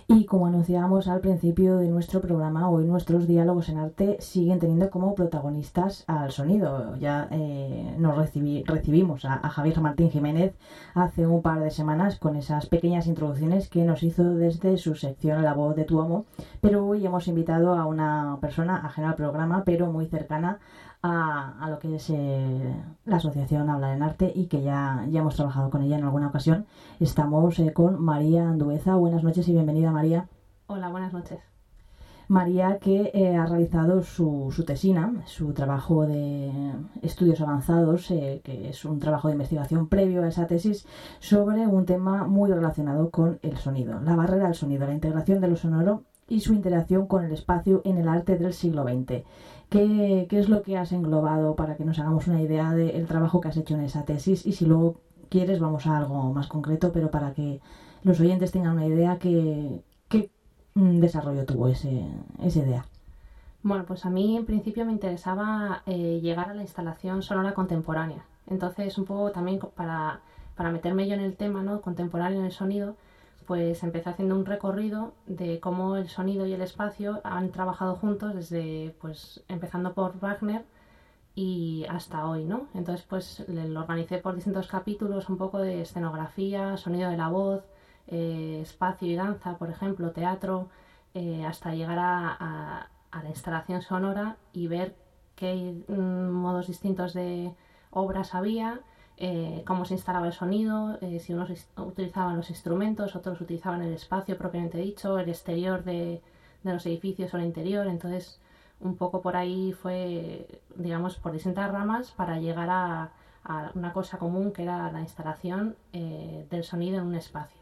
Y como anunciábamos al principio de nuestro programa, hoy nuestros diálogos en arte siguen teniendo como protagonistas al sonido. Ya recibimos a Javier Martín Jiménez hace un par de semanas con esas pequeñas introducciones que nos hizo desde su sección La voz de tu amo, pero hoy hemos invitado a una persona ajena al programa, pero muy cercana a lo que es la asociación Hablar en Arte y que ya hemos trabajado con ella en alguna ocasión. Estamos con María Andueza. Buenas noches y bienvenida, María. Hola, buenas noches. María, que ha realizado su tesina, su trabajo de estudios avanzados, que es un trabajo de investigación previo a esa tesis, sobre un tema muy relacionado con el sonido, la barrera del sonido, la integración de lo sonoro y su interacción con el espacio en el arte del siglo XX. ¿Qué es lo que has englobado para que nos hagamos una idea del trabajo que has hecho en esa tesis? Y si luego quieres, vamos a algo más concreto, pero para que los oyentes tengan una idea, ¿qué desarrollo tuvo esa idea? Bueno, pues a mí en principio me interesaba llegar a la instalación sonora contemporánea. Entonces, un poco también para meterme yo en el tema, ¿no?, contemporáneo en el sonido, pues empecé haciendo un recorrido de cómo el sonido y el espacio han trabajado juntos desde, pues, empezando por Wagner y hasta hoy, ¿no? Entonces, pues lo organicé por distintos capítulos, un poco de escenografía, sonido de la voz, espacio y danza, por ejemplo, teatro, hasta llegar a la instalación sonora y ver qué modos distintos de obras había, cómo se instalaba el sonido, si unos utilizaban los instrumentos, otros utilizaban el espacio propiamente dicho, el exterior de los edificios o el interior. Entonces, un poco por ahí fue, digamos, por distintas ramas para llegar a una cosa común que era la instalación del sonido en un espacio.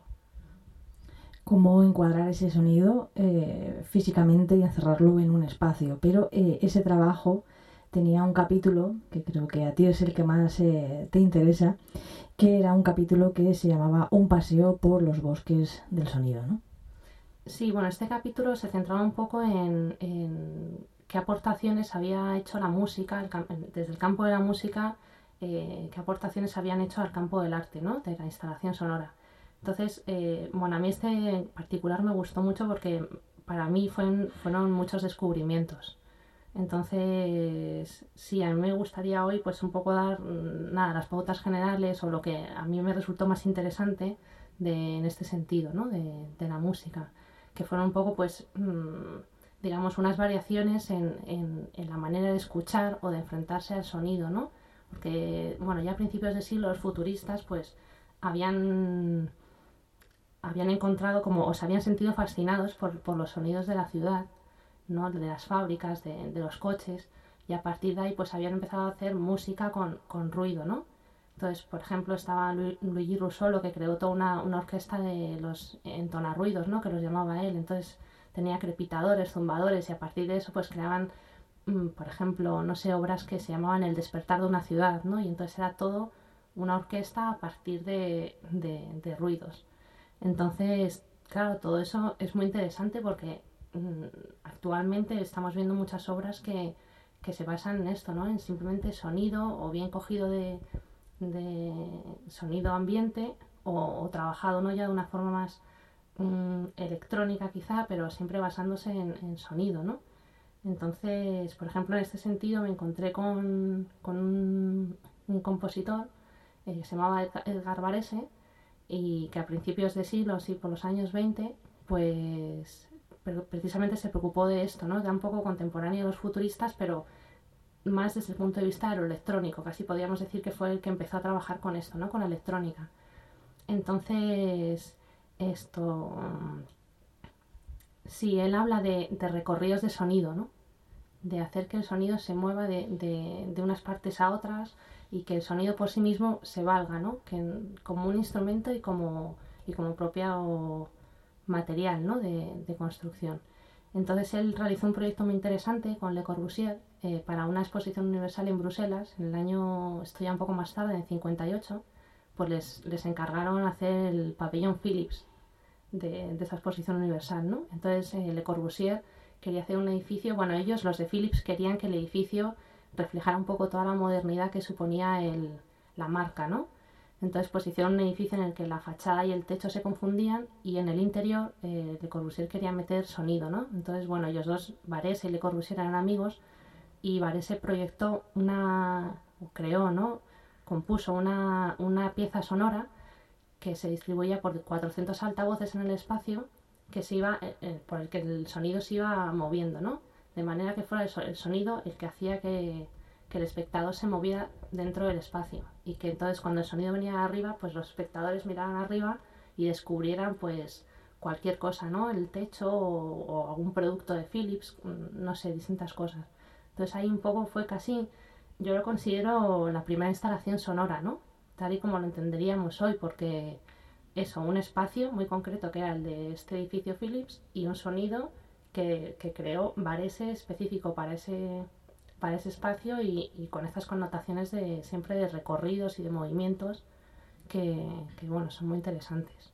Cómo encuadrar ese sonido físicamente y encerrarlo en un espacio. Pero ese trabajo tenía un capítulo, que creo que a ti es el que más te interesa, que era un capítulo que se llamaba Un paseo por los bosques del sonido, ¿no? Sí, bueno, este capítulo se centraba un poco en qué aportaciones había hecho la música, desde el campo de la música, qué aportaciones habían hecho al campo del arte, ¿no?, de la instalación sonora. Entonces, bueno, a mí este en particular me gustó mucho porque para mí fueron muchos descubrimientos. Entonces, sí, a mí me gustaría hoy pues un poco dar nada, las pautas generales o lo que a mí me resultó más interesante en este sentido, ¿no?, de la música, que fueron un poco pues digamos unas variaciones en la manera de escuchar o de enfrentarse al sonido, ¿no? Porque, bueno, ya a principios de siglo los futuristas pues habían encontrado como, o se habían sentido fascinados por los sonidos de la ciudad, ¿no?, de las fábricas, de los coches, y a partir de ahí pues habían empezado a hacer música con ruido, ¿no? Entonces, por ejemplo, estaba Luigi Russolo, que creó toda una orquesta de los entonarruidos, ¿no?, que los llamaba él. Entonces tenía crepitadores, zumbadores, y a partir de eso pues creaban, por ejemplo, no sé, obras que se llamaban El despertar de una ciudad, ¿no? Y entonces era todo una orquesta a partir de ruidos. Entonces, claro, todo eso es muy interesante porque actualmente estamos viendo muchas obras que se basan en esto, ¿no?, en simplemente sonido o bien cogido de sonido ambiente o trabajado, ¿no?, ya de una forma más electrónica quizá, pero siempre basándose en sonido, ¿no? Entonces, por ejemplo, en este sentido me encontré con un compositor que se llamaba Edgar Varese, y que a principios de siglo, así por los años 20, pues precisamente se preocupó de esto, ¿no? Era un poco contemporáneo de los futuristas, pero más desde el punto de vista de lo electrónico, casi podríamos decir que fue el que empezó a trabajar con esto, ¿no?, con la electrónica. Entonces, esto, sí, él habla de recorridos de sonido, ¿no?, de hacer que el sonido se mueva de unas partes a otras y que el sonido por sí mismo se valga, ¿no?, como un instrumento y como propio material, ¿no?, de construcción. Entonces él realizó un proyecto muy interesante con Le Corbusier para una exposición universal en Bruselas en el año, esto ya un poco más tarde, en el 58, pues les encargaron hacer el pabellón Philips de esa exposición universal, ¿no? Entonces Le Corbusier quería hacer un edificio, bueno, ellos, los de Philips, querían que el edificio reflejara un poco toda la modernidad que suponía la marca, ¿no? Entonces pues hicieron un edificio en el que la fachada y el techo se confundían y en el interior Le Corbusier quería meter sonido, ¿no? Entonces, bueno, ellos dos, Barese y Le Corbusier, eran amigos y Barese proyectó creó, ¿no? Compuso una pieza sonora que se distribuía por 400 altavoces en el espacio que se iba, por el que el sonido se iba moviendo, ¿no? De manera que fuera el sonido el que hacía que el espectador se moviera dentro del espacio y que entonces cuando el sonido venía arriba, pues los espectadores miraran arriba y descubrieran pues cualquier cosa, ¿no? El techo o algún producto de Philips, no sé, distintas cosas. Entonces ahí un poco fue casi, yo lo considero la primera instalación sonora, ¿no? Tal y como lo entenderíamos hoy, porque eso, un espacio muy concreto que era el de este edificio Philips y un sonido que creó Varese específico para ese espacio y con estas connotaciones de siempre de recorridos y de movimientos bueno, son muy interesantes.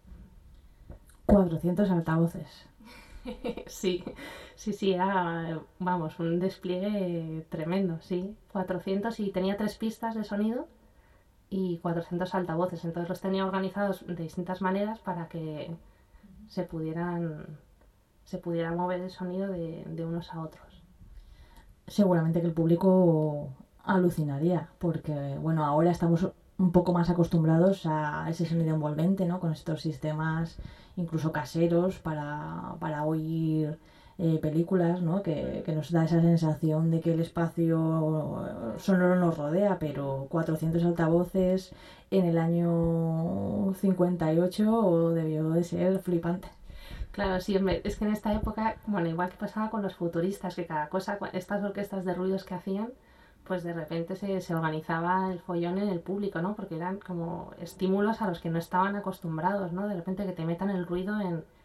400 altavoces. Sí, sí, era, vamos, un despliegue tremendo, sí. 400 y tenía 3 pistas de sonido y 400 altavoces. Entonces los tenía organizados de distintas maneras para que se pudiera mover el sonido de unos a otros. Seguramente que el público alucinaría, porque bueno, ahora estamos un poco más acostumbrados a ese sonido envolvente, ¿no? Con estos sistemas incluso caseros para oír películas, ¿no? Que nos da esa sensación de que el espacio sonoro nos rodea, pero 400 altavoces en el año 58 debió de ser flipante. Claro, sí, es que en esta época, bueno, igual que pasaba con los futuristas, que cada cosa, estas orquestas de ruidos que hacían, pues de repente se organizaba el follón en el público, ¿no? Porque eran como estímulos a los que no estaban acostumbrados, ¿no? De repente que te metan el ruido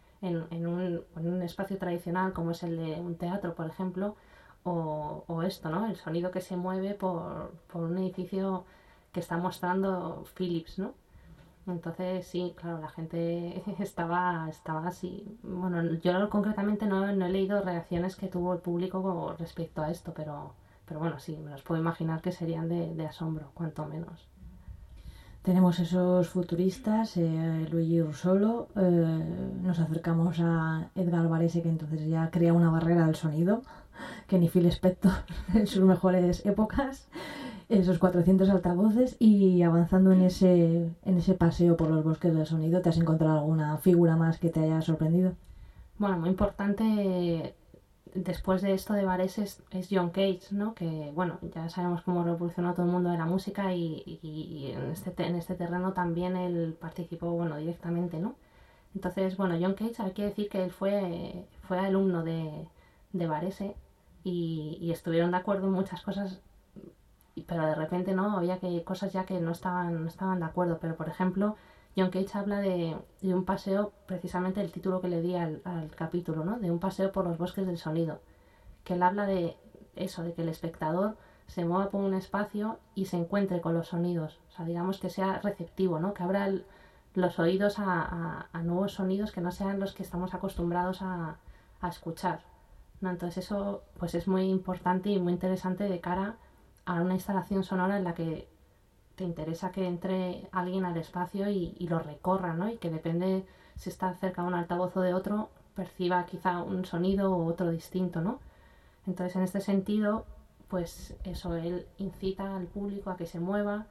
en un espacio tradicional como es el de un teatro, por ejemplo, o esto, ¿no? El sonido que se mueve por un edificio que está mostrando Philips, ¿no? Entonces, sí, claro, la gente estaba así. Bueno, yo concretamente no he leído reacciones que tuvo el público respecto a esto, pero bueno, sí, me los puedo imaginar que serían de asombro, cuanto menos. Tenemos esos futuristas, Luigi Russolo, nos acercamos a Edgar Varese, que entonces ya crea una barrera del sonido, que ni Phil Spector en sus mejores épocas, esos 400 altavoces, y avanzando en ese paseo por los bosques del sonido, ¿te has encontrado alguna figura más que te haya sorprendido? Bueno, muy importante después de esto de Varese es John Cage, ¿no? Que, bueno, ya sabemos cómo revolucionó todo el mundo de la música y en este terreno también él participó, bueno, directamente, ¿no? Entonces, bueno, John Cage, hay que decir que él fue alumno de Varese y estuvieron de acuerdo en muchas cosas, pero de repente no, había cosas ya que no estaban de acuerdo. Pero, por ejemplo, John Cage habla de un paseo, precisamente el título que le di al capítulo, ¿no? De un paseo por los bosques del sonido. Que él habla de eso, de que el espectador se mueva por un espacio y se encuentre con los sonidos. O sea, digamos que sea receptivo, ¿no? Que abra los oídos a nuevos sonidos que no sean los que estamos acostumbrados a escuchar, ¿no? Entonces eso pues es muy importante y muy interesante de cara a una instalación sonora en la que te interesa que entre alguien al espacio y lo recorra, ¿no? Y que depende si está cerca de un altavoz o de otro, perciba quizá un sonido u otro distinto, ¿no? Entonces, en este sentido, pues eso, él incita al público a que se mueva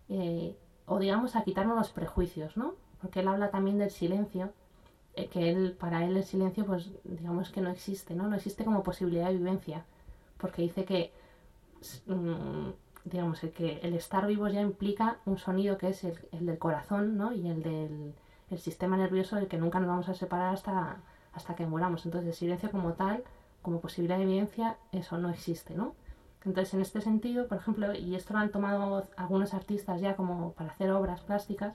o digamos a quitarnos los prejuicios, ¿no? Porque él habla también del silencio, para él el silencio, pues digamos que no existe, ¿no? No existe como posibilidad de vivencia, porque dice que digamos, el estar vivos ya implica un sonido que es el del corazón, ¿no? Y el sistema nervioso del que nunca nos vamos a separar hasta que muramos. Entonces, el silencio como tal, como posibilidad de evidencia, eso no existe, ¿no? Entonces, en este sentido, por ejemplo, y esto lo han tomado algunos artistas ya como para hacer obras plásticas,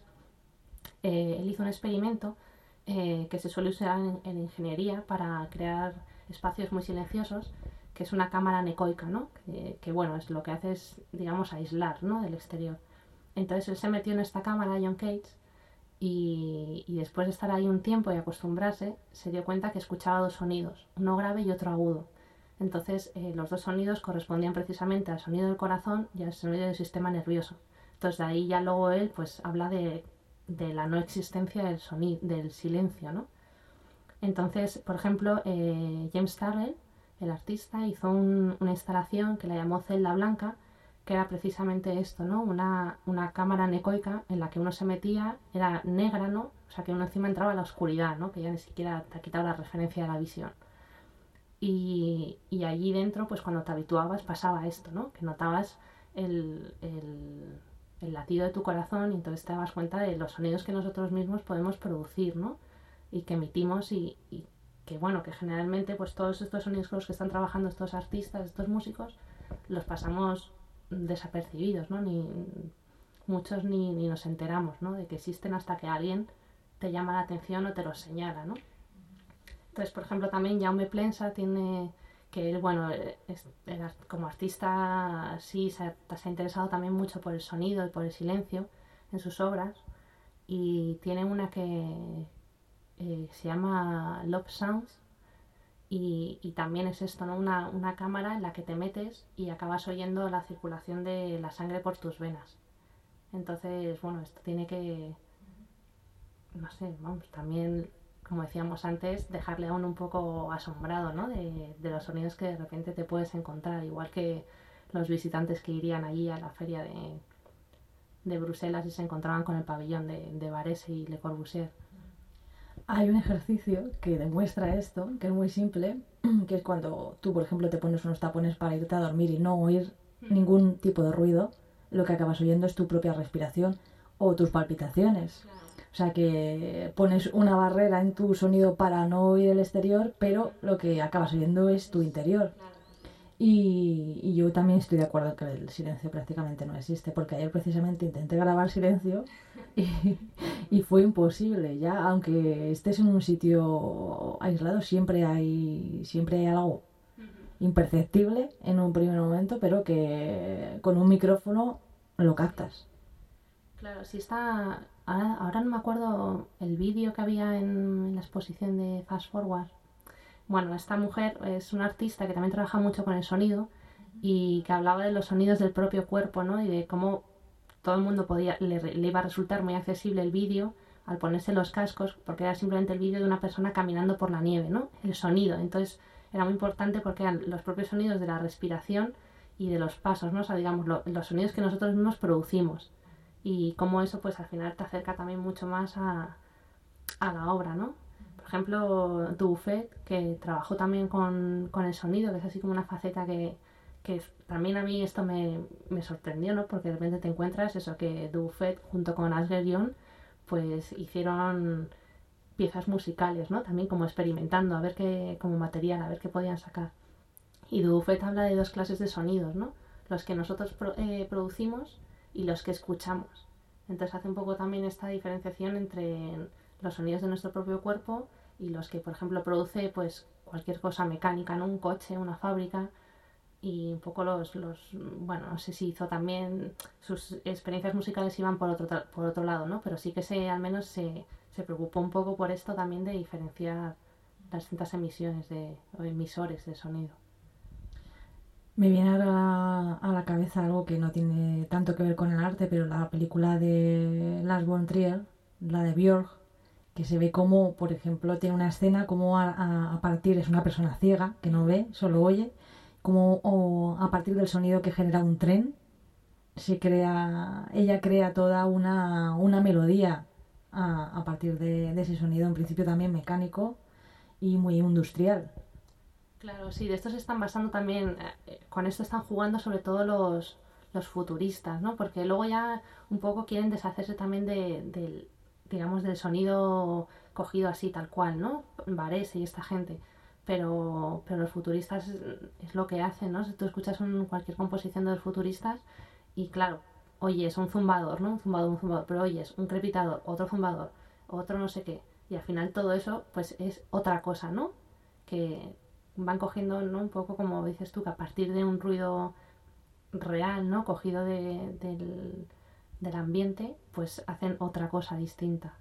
él hizo un experimento que se suele usar en ingeniería para crear espacios muy silenciosos, que es una cámara anecoica, ¿no? Que bueno, es lo que hace es, digamos, aislar, ¿no? Del exterior. Entonces él se metió en esta cámara, John Cage, y después de estar ahí un tiempo y acostumbrarse, se dio cuenta que escuchaba dos sonidos, uno grave y otro agudo. Entonces los dos sonidos correspondían precisamente al sonido del corazón y al sonido del sistema nervioso. Entonces de ahí ya luego él pues habla de la no existencia del sonido, del silencio, ¿no? Entonces, por ejemplo, James Turrell, el artista, hizo una instalación que la llamó Celda Blanca, que era precisamente esto, ¿no? Una cámara anecoica en la que uno se metía, era negra, ¿no? O sea, que uno encima entraba a la oscuridad, ¿no? Que ya ni siquiera te ha quitado la referencia de la visión. Y allí dentro, pues cuando te habituabas pasaba esto, ¿no? Que notabas el latido de tu corazón y entonces te dabas cuenta de los sonidos que nosotros mismos podemos producir, ¿no? Y que emitimos y que bueno, que generalmente pues todos estos sonidos con los que están trabajando estos artistas, estos músicos, los pasamos desapercibidos, ¿no? Muchos ni nos enteramos, ¿no? De que existen hasta que alguien te llama la atención o te los señala, ¿no? Entonces, por ejemplo, también Jaume Plensa tiene que él, bueno, como artista sí se ha interesado también mucho por el sonido y por el silencio en sus obras y tiene una que se llama Love Sounds y también es esto, ¿no? Una cámara en la que te metes y acabas oyendo la circulación de la sangre por tus venas. Entonces, bueno, esto tiene que, no sé, vamos, también, como decíamos antes, dejarle a uno un poco asombrado, ¿no? De los sonidos que de repente te puedes encontrar, igual que los visitantes que irían allí a la feria de Bruselas y se encontraban con el pabellón de Varese y Le Corbusier. Hay un ejercicio que demuestra esto, que es muy simple, que es cuando tú, por ejemplo, te pones unos tapones para irte a dormir y no oír ningún tipo de ruido, lo que acabas oyendo es tu propia respiración o tus palpitaciones. Claro. O sea que pones una barrera en tu sonido para no oír el exterior, pero lo que acabas oyendo es tu interior. Claro. Y yo también estoy de acuerdo que el silencio prácticamente no existe, porque ayer precisamente intenté grabar silencio y fue imposible. Ya, aunque estés en un sitio aislado, siempre hay algo imperceptible en un primer momento, pero que con un micrófono lo captas. Claro, sí está. Ahora no me acuerdo el vídeo que había en la exposición de Fast Forward. Bueno, esta mujer es una artista que también trabaja mucho con el sonido y que hablaba de los sonidos del propio cuerpo, ¿no? Y de cómo todo el mundo le iba a resultar muy accesible el vídeo al ponerse los cascos, porque era simplemente el vídeo de una persona caminando por la nieve, ¿no? El sonido. Entonces era muy importante porque eran los propios sonidos de la respiración y de los pasos, ¿no? O sea, digamos, los sonidos que nosotros mismos producimos. Y cómo eso, pues al final te acerca también mucho más a la obra, ¿no? Por ejemplo, Dufet, que trabajó también con el sonido, que es así como una faceta que también a mí esto me sorprendió, ¿no? Porque de repente te encuentras eso, que Dufet junto con Asger Young pues hicieron piezas musicales, ¿no? También como experimentando, a ver qué, como material, a ver qué podían sacar. Y Dufet habla de dos clases de sonidos, ¿no? Los que nosotros producimos y los que escuchamos. Entonces hace un poco también esta diferenciación entre los sonidos de nuestro propio cuerpo y los que, por ejemplo, produce pues cualquier cosa mecánica, ¿no? Un coche, una fábrica y un poco bueno, no sé si hizo también sus experiencias musicales iban por otro lado, ¿no? Pero sí que al menos se preocupó un poco por esto también de diferenciar las distintas emisiones o emisores de sonido. Me viene ahora a la cabeza algo que no tiene tanto que ver con el arte, pero la película de Lars von Trier, la de Björk, que se ve como, por ejemplo, tiene una escena como a partir, es una persona ciega que no ve, solo oye, como a partir del sonido que genera un tren, ella crea toda una melodía a partir de ese sonido, en principio también mecánico y muy industrial. Claro, sí, de esto se están basando también, con esto están jugando sobre todo los futuristas, ¿no? Porque luego ya un poco quieren deshacerse también digamos, del sonido cogido así, tal cual, ¿no? Varese y esta gente. Pero los futuristas es lo que hacen, ¿no? Si tú escuchas cualquier composición de los futuristas y claro, oyes un zumbador, ¿no? Un zumbador, pero oyes un crepitador, otro zumbador, otro no sé qué. Y al final todo eso, pues es otra cosa, ¿no? Que van cogiendo, ¿no? Un poco como dices tú, que a partir de un ruido real, ¿no? Cogido del ambiente, pues hacen otra cosa distinta.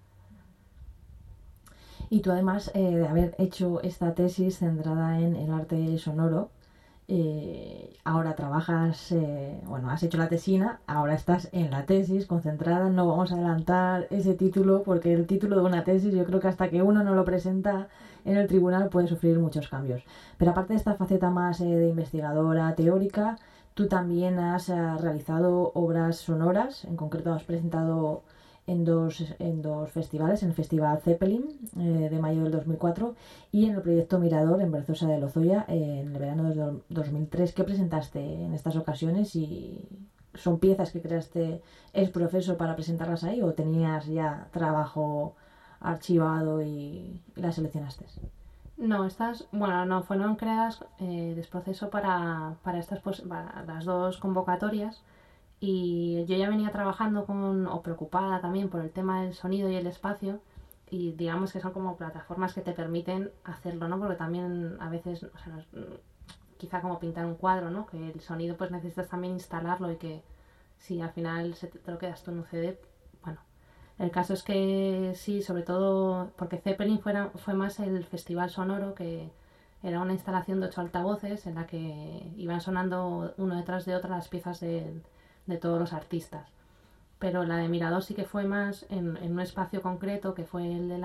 Y tú además de haber hecho esta tesis centrada en el arte sonoro, Ahora trabajas, has hecho la tesina, ahora estás en la tesis concentrada. No vamos a adelantar ese título porque el título de una tesis yo creo que hasta que uno no lo presenta en el tribunal puede sufrir muchos cambios. Pero aparte de esta faceta más de investigadora teórica, tú también has realizado obras sonoras. En concreto has presentado en dos festivales, en el Festival Zeppelin de mayo del 2004 y en el proyecto Mirador en Berzosa de Lozoya en el verano del 2003. ¿Qué presentaste en estas ocasiones y son piezas que creaste ex profeso para presentarlas ahí o tenías ya trabajo archivado y las seleccionaste? No, no fueron creadas desproceso para las dos convocatorias. Y yo ya venía trabajando o preocupada también por el tema del sonido y el espacio, y digamos que son como plataformas que te permiten hacerlo, ¿no? Porque también a veces, o sea, quizá como pintar un cuadro, ¿no? Que el sonido pues necesitas también instalarlo y que si al final te lo quedas tú en un CD, bueno. El caso es que sí, sobre todo porque Zeppelin fue más el festival sonoro, que era una instalación de 8 altavoces en la que iban sonando uno detrás de otra las piezas de todos los artistas. Pero la de Mirador sí que fue más en un espacio concreto, que fue el de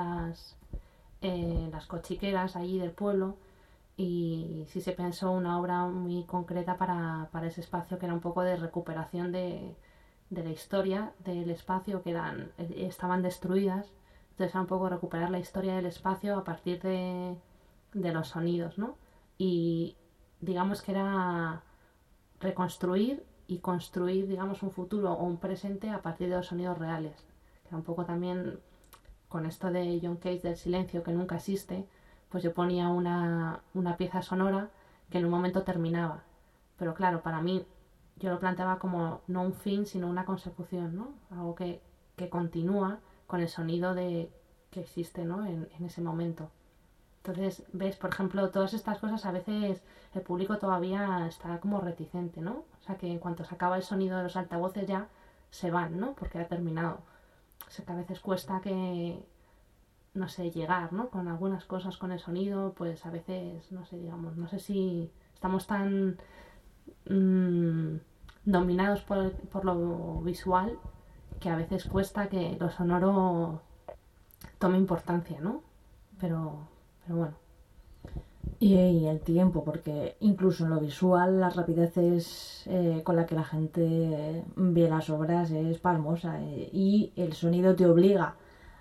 las cochiqueras allí del pueblo, y sí se pensó una obra muy concreta para ese espacio, que era un poco de recuperación de la historia del espacio, que estaban destruidas. Entonces era un poco recuperar la historia del espacio a partir de los sonidos, ¿no? Y digamos que era reconstruir y construir, digamos, un futuro o un presente a partir de los sonidos reales. Que era un poco también con esto de John Cage del silencio que nunca existe, pues yo ponía una pieza sonora que en un momento terminaba. Pero claro, para mí yo lo planteaba como no un fin, sino una consecución, ¿no? Algo que continúa con el sonido que existe, ¿no? En ese momento. Entonces, ves, por ejemplo, todas estas cosas a veces el público todavía está como reticente, ¿no? O sea, que en cuanto se acaba el sonido de los altavoces ya se van, ¿no? Porque ha terminado. O sea, que a veces cuesta no sé, llegar, ¿no? Con algunas cosas con el sonido, pues a veces, no sé, digamos, no sé si estamos tan dominados por lo visual que a veces cuesta que lo sonoro tome importancia, ¿no? Pero bueno. Y el tiempo, porque incluso en lo visual la rapidez con la que la gente ve las obras es pasmosa, y el sonido te obliga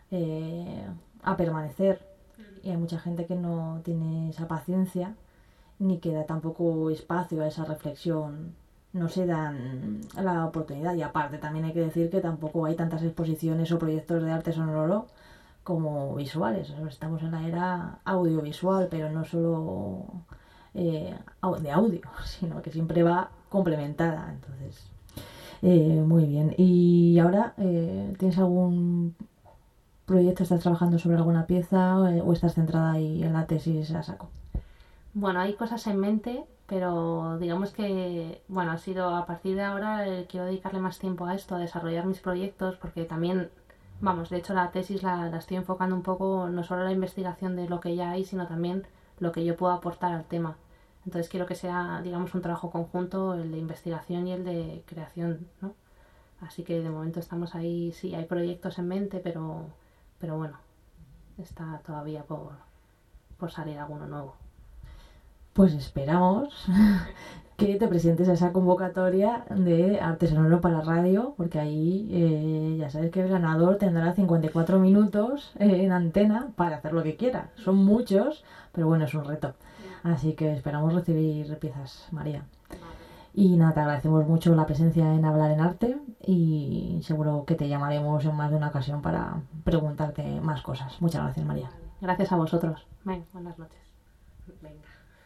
a permanecer, y hay mucha gente que no tiene esa paciencia ni que da tampoco espacio a esa reflexión, no se dan la oportunidad. Y aparte también hay que decir que tampoco hay tantas exposiciones o proyectos de arte sonoro como visuales. Estamos en la era audiovisual, pero no solo de audio, sino que siempre va complementada. Entonces, muy bien. ¿Y ahora tienes algún proyecto? ¿Estás trabajando sobre alguna pieza o estás centrada ahí en la tesis a saco? Bueno, hay cosas en mente, pero digamos que, bueno, ha sido a partir de ahora quiero dedicarle más tiempo a esto, a desarrollar mis proyectos, porque también, vamos, de hecho la tesis la estoy enfocando un poco no solo a la investigación de lo que ya hay, sino también lo que yo puedo aportar al tema. Entonces quiero que sea, digamos, un trabajo conjunto, el de investigación y el de creación, ¿no? Así que de momento estamos ahí, sí, hay proyectos en mente, pero bueno, está todavía por salir alguno nuevo. Pues esperamos que te presentes a esa convocatoria de arte sonoro para radio, porque ahí ya sabes que el ganador tendrá 54 minutos en antena para hacer lo que quiera. Son muchos, pero bueno, es un reto. Así que esperamos recibir piezas, María. Y nada, te agradecemos mucho la presencia en Hablar en Arte y seguro que te llamaremos en más de una ocasión para preguntarte más cosas. Muchas gracias, María. Gracias a vosotros. Venga, buenas noches. Venga.